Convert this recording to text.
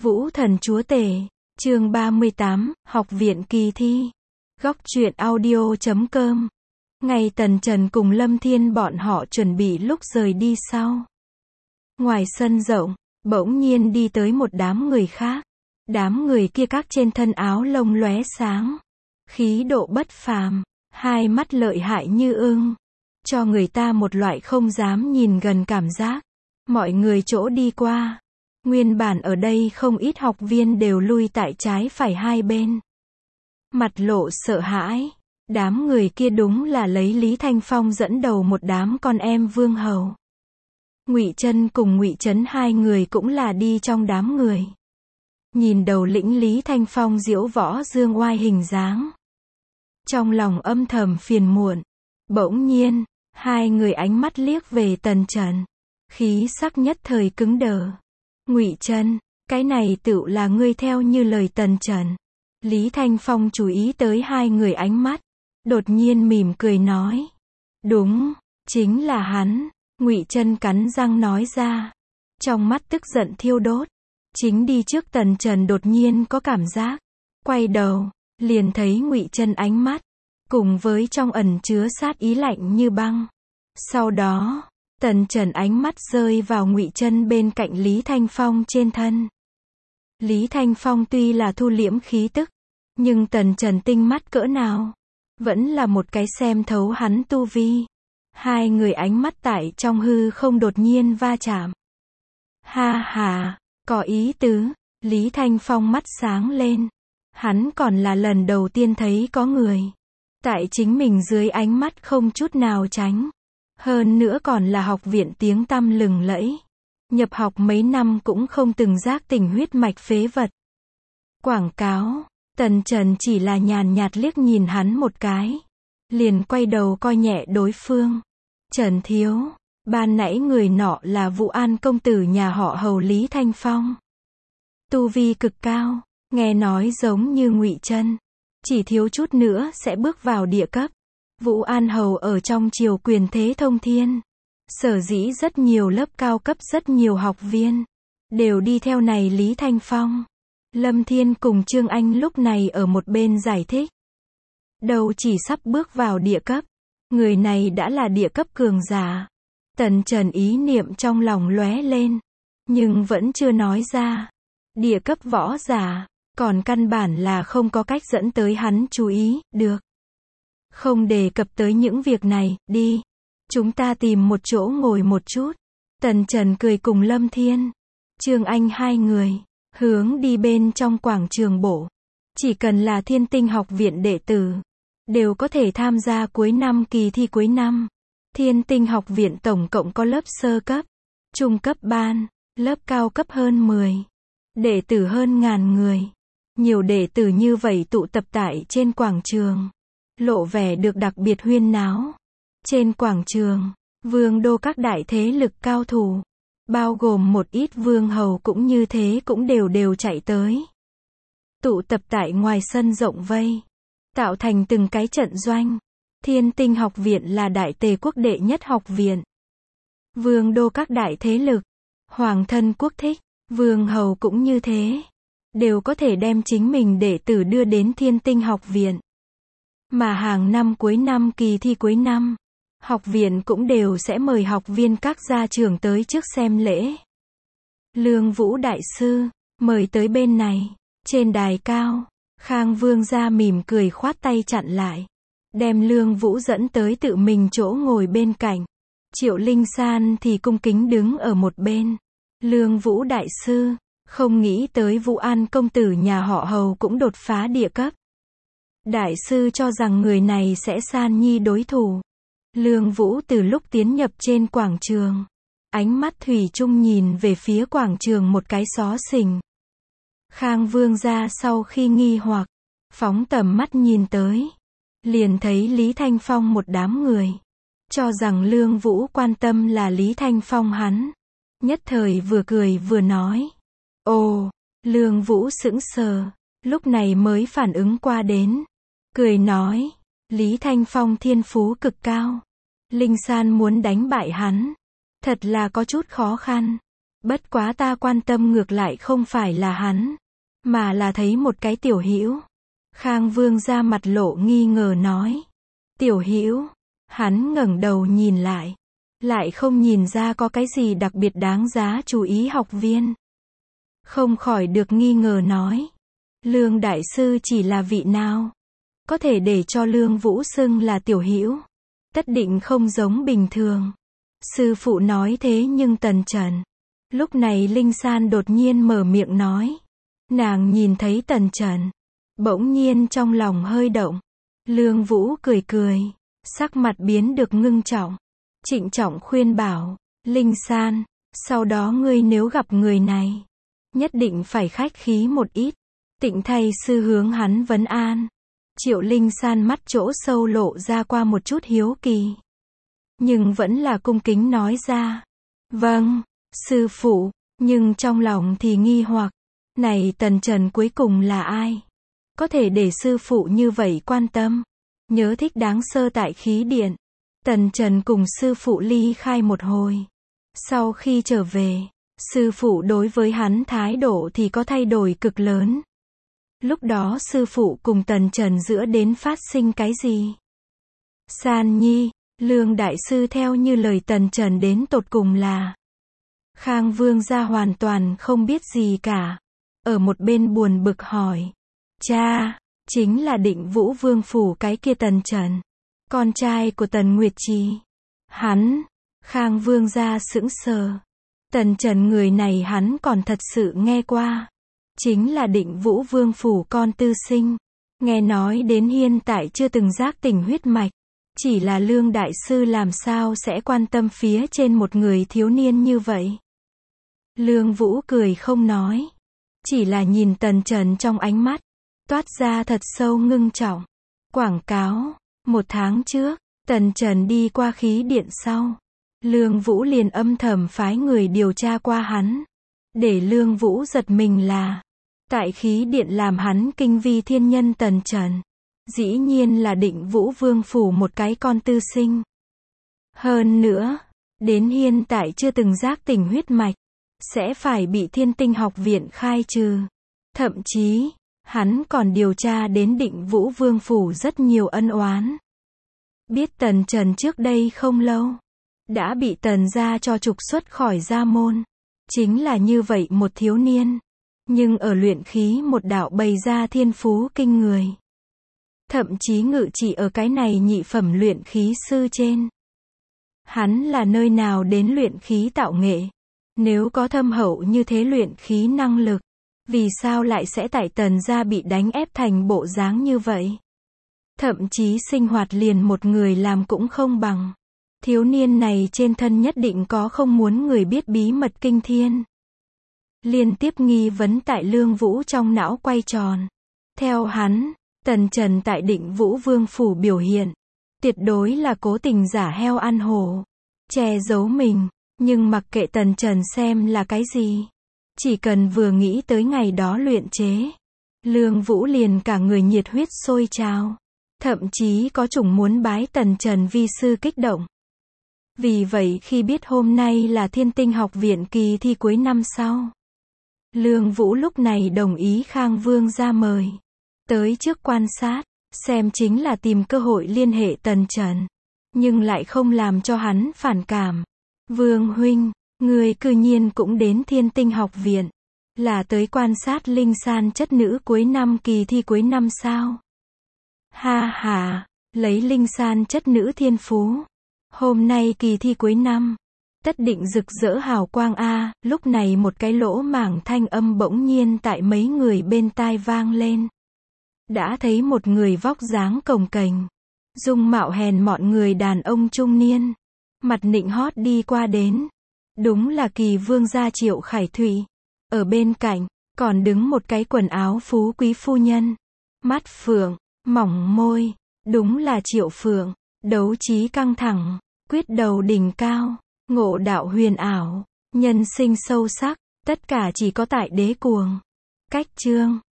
Vũ Thần Chúa Tể, chương 38, Học viện kỳ thi. Góc truyện audio.com. Ngày Tần Trần cùng Lâm Thiên bọn họ chuẩn bị lúc rời đi sau. Ngoài sân rộng, bỗng nhiên đi tới một đám người khác. Đám người kia các trên thân áo lông lóe sáng. Khí độ bất phàm, hai mắt lợi hại như ưng. Cho người ta một loại không dám nhìn gần cảm giác. Mọi người chỗ đi qua. Nguyên bản ở đây không ít học viên đều lui tại trái phải hai bên. Mặt lộ sợ hãi. Đám người kia đúng là lấy Lý Thanh Phong dẫn đầu một đám con em vương hầu. Ngụy Chân cùng Ngụy Trấn hai người cũng là đi trong đám người. Nhìn đầu lĩnh Lý Thanh Phong diễu võ dương oai hình dáng. Trong lòng âm thầm phiền muộn. Bỗng nhiên, hai người ánh mắt liếc về Tần Trần. Khí sắc nhất thời cứng đờ. Ngụy Chân, cái này tựu là ngươi theo như lời Tần Trần. Lý Thanh Phong chú ý tới hai người ánh mắt. Đột nhiên mỉm cười nói. Đúng, chính là hắn. Ngụy Chân cắn răng nói ra. Trong mắt tức giận thiêu đốt. Chính đi trước Tần Trần đột nhiên có cảm giác. Quay đầu, liền thấy Ngụy Chân ánh mắt. Cùng với trong ẩn chứa sát ý lạnh như băng. Sau đó, Tần Trần ánh mắt rơi vào Ngụy Chân bên cạnh Lý Thanh Phong trên thân. Lý Thanh Phong tuy là thu liễm khí tức, nhưng Tần Trần tinh mắt cỡ nào, vẫn là một cái xem thấu hắn tu vi. Hai người ánh mắt tại trong hư không đột nhiên va chạm. Ha ha, có ý tứ. Lý Thanh Phong mắt sáng lên. Hắn còn là lần đầu tiên thấy có người tại chính mình dưới ánh mắt không chút nào tránh. Hơn nữa còn là học viện tiếng tăm lừng lẫy. Nhập học mấy năm cũng không từng giác tỉnh huyết mạch phế vật. Quảng cáo. Tần Trần chỉ là nhàn nhạt liếc nhìn hắn một cái. Liền quay đầu coi nhẹ đối phương. Trần thiếu, ban nãy người nọ là Vũ An công tử nhà họ Hầu Lý Thanh Phong. Tu vi cực cao, nghe nói giống như Ngụy Chân. Chỉ thiếu chút nữa sẽ bước vào địa cấp. Vũ An Hầu ở trong triều quyền thế thông thiên. Sở dĩ rất nhiều lớp cao cấp rất nhiều học viên đều đi theo này Lý Thanh Phong. Lâm Thiên cùng Trương Anh lúc này ở một bên giải thích. Đầu chỉ sắp bước vào địa cấp. Người này đã là địa cấp cường giả. Tần Trần ý niệm trong lòng lóe lên. Nhưng vẫn chưa nói ra. Địa cấp võ giả. Còn căn bản là không có cách dẫn tới hắn chú ý, được. Không đề cập tới những việc này, đi. Chúng ta tìm một chỗ ngồi một chút. Tần Trần cười cùng Lâm Thiên, Trương Anh hai người, hướng đi bên trong quảng trường bộ. Chỉ cần là Thiên Tinh học viện đệ tử, đều có thể tham gia cuối năm kỳ thi cuối năm. Thiên Tinh học viện tổng cộng có lớp sơ cấp, trung cấp ban, lớp cao cấp hơn 10. Đệ tử hơn 1000 người. Nhiều đệ tử như vậy tụ tập tại trên quảng trường. Lộ vẻ được đặc biệt huyên náo. Trên quảng trường, vương đô các đại thế lực cao thủ, bao gồm một ít vương hầu cũng như thế cũng đều chạy tới. Tụ tập tại ngoài sân rộng vây, tạo thành từng cái trận doanh. Thiên Tinh học viện là đại tề quốc đệ nhất học viện. Vương đô các đại thế lực, hoàng thân quốc thích, vương hầu cũng như thế, đều có thể đem chính mình đệ tử đưa đến Thiên Tinh học viện. Mà hàng năm cuối năm kỳ thi cuối năm, học viện cũng đều sẽ mời học viên các gia trưởng tới trước xem lễ. Lương Vũ đại sư, mời tới bên này. Trên đài cao, Khang Vương gia mỉm cười khoát tay chặn lại. Đem Lương Vũ dẫn tới tự mình chỗ ngồi bên cạnh. Triệu Linh San thì cung kính đứng ở một bên. Lương Vũ đại sư, không nghĩ tới Vũ An công tử nhà họ Hầu cũng đột phá địa cấp. Đại sư cho rằng người này sẽ San Nhi đối thủ. Lương Vũ từ lúc tiến nhập trên quảng trường, ánh mắt thủy chung nhìn về phía quảng trường một cái xó xỉnh. Khang Vương gia sau khi nghi hoặc, phóng tầm mắt nhìn tới, liền thấy Lý Thanh Phong một đám người, cho rằng Lương Vũ quan tâm là Lý Thanh Phong hắn. Nhất thời vừa cười vừa nói. Ồ, Lương Vũ sững sờ, lúc này mới phản ứng qua đến. Cười nói, Lý Thanh Phong thiên phú cực cao. Linh San muốn đánh bại hắn, thật là có chút khó khăn. Bất quá ta quan tâm ngược lại không phải là hắn, mà là thấy một cái tiểu hữu. Khang Vương ra mặt lộ nghi ngờ nói. Tiểu hữu, hắn ngẩng đầu nhìn lại không nhìn ra có cái gì đặc biệt đáng giá chú ý học viên. Không khỏi được nghi ngờ nói. Lương đại sư chỉ là vị nào? Có thể để cho Lương Vũ xưng là tiểu hữu. Tất định không giống bình thường. Sư phụ nói thế nhưng Tần Trần. Lúc này Linh San đột nhiên mở miệng nói. Nàng nhìn thấy Tần Trần. Bỗng nhiên trong lòng hơi động. Lương Vũ cười cười. Sắc mặt biến được ngưng trọng. Trịnh trọng khuyên bảo. Linh San, sau đó ngươi nếu gặp người này, nhất định phải khách khí một ít. Tịnh thay sư hướng hắn vấn an. Triệu Linh San mắt chỗ sâu lộ ra qua một chút hiếu kỳ. Nhưng vẫn là cung kính nói ra. Vâng, sư phụ, nhưng trong lòng thì nghi hoặc. Này Tần Trần cuối cùng là ai? Có thể để sư phụ như vậy quan tâm. Nhớ thích đáng sơ tại khí điện. Tần Trần cùng sư phụ ly khai một hồi. Sau khi trở về, sư phụ đối với hắn thái độ thì có thay đổi cực lớn. Lúc đó sư phụ cùng Tần Trần giữa đến phát sinh cái gì? San Nhi, Lương đại sư theo như lời Tần Trần đến tột cùng là. Khang Vương gia hoàn toàn không biết gì cả. Ở một bên buồn bực hỏi. Cha, chính là Định Vũ Vương phủ cái kia Tần Trần. Con trai của Tần Nguyệt Trì. Hắn, Khang Vương gia sững sờ. Tần Trần người này hắn còn thật sự nghe qua. Chính là Định Vũ Vương phủ con tư sinh. Nghe nói đến hiện tại chưa từng giác tỉnh huyết mạch. Chỉ là Lương đại sư làm sao sẽ quan tâm phía trên một người thiếu niên như vậy. Lương Vũ cười không nói. Chỉ là nhìn Tần Trần trong ánh mắt. Toát ra thật sâu ngưng trọng. Quảng cáo. 1 tháng trước, Tần Trần đi qua khí điện sau. Lương Vũ liền âm thầm phái người điều tra qua hắn. Để Lương Vũ giật mình là. Tại khí điện làm hắn kinh vi thiên nhân Tần Trần. Dĩ nhiên là Định Vũ Vương phủ một cái con tư sinh. Hơn nữa, đến hiện tại chưa từng giác tỉnh huyết mạch. Sẽ phải bị Thiên Tinh học viện khai trừ. Thậm chí, hắn còn điều tra đến Định Vũ Vương phủ rất nhiều ân oán. Biết Tần Trần trước đây không lâu, đã bị Tần gia cho trục xuất khỏi gia môn. Chính là như vậy một thiếu niên. Nhưng ở luyện khí một đạo bày ra thiên phú kinh người. Thậm chí ngự trị ở cái này nhị phẩm luyện khí sư trên. Hắn là nơi nào đến luyện khí tạo nghệ? Nếu có thâm hậu như thế luyện khí năng lực, vì sao lại sẽ tại Tần gia bị đánh ép thành bộ dáng như vậy? Thậm chí sinh hoạt liền một người làm cũng không bằng. Thiếu niên này trên thân nhất định có không muốn người biết bí mật kinh thiên. Liên tiếp nghi vấn tại Lương Vũ trong não quay tròn. Theo hắn, Tần Trần tại Định Vũ Vương phủ biểu hiện, tuyệt đối là cố tình giả heo ăn hổ, che giấu mình. Nhưng mặc kệ Tần Trần xem là cái gì, chỉ cần vừa nghĩ tới ngày đó luyện chế, Lương Vũ liền cả người nhiệt huyết sôi trào. Thậm chí có chủng muốn bái Tần Trần vi sư kích động. Vì vậy khi biết hôm nay là Thiên Tinh học viện kỳ thi cuối năm sau, Lương Vũ lúc này đồng ý Khang Vương ra mời. Tới trước quan sát, xem chính là tìm cơ hội liên hệ Tần Trần. Nhưng lại không làm cho hắn phản cảm. Vương huynh, người cư nhiên cũng đến Thiên Tinh học viện. Là tới quan sát Linh San chất nữ cuối năm kỳ thi cuối năm sao? Ha ha, lấy Linh San chất nữ thiên phú. Hôm nay kỳ thi cuối năm. Tất định rực rỡ hào quang a. Lúc này một cái lỗ mảng thanh âm bỗng nhiên tại mấy người bên tai vang lên. Đã thấy một người vóc dáng cồng kềnh, dung mạo hèn mọn người đàn ông trung niên. Mặt nịnh hót đi qua đến. Đúng là Kỳ vương gia Triệu Khải Thụy. Ở bên cạnh, còn đứng một cái quần áo phú quý phu nhân. Mắt phượng, mỏng môi. Đúng là Triệu Phượng. Đấu trí căng thẳng, quyết đầu đỉnh cao, ngộ đạo huyền ảo, nhân sinh sâu sắc. Tất cả chỉ có tại Đế Cuồng. Cách chương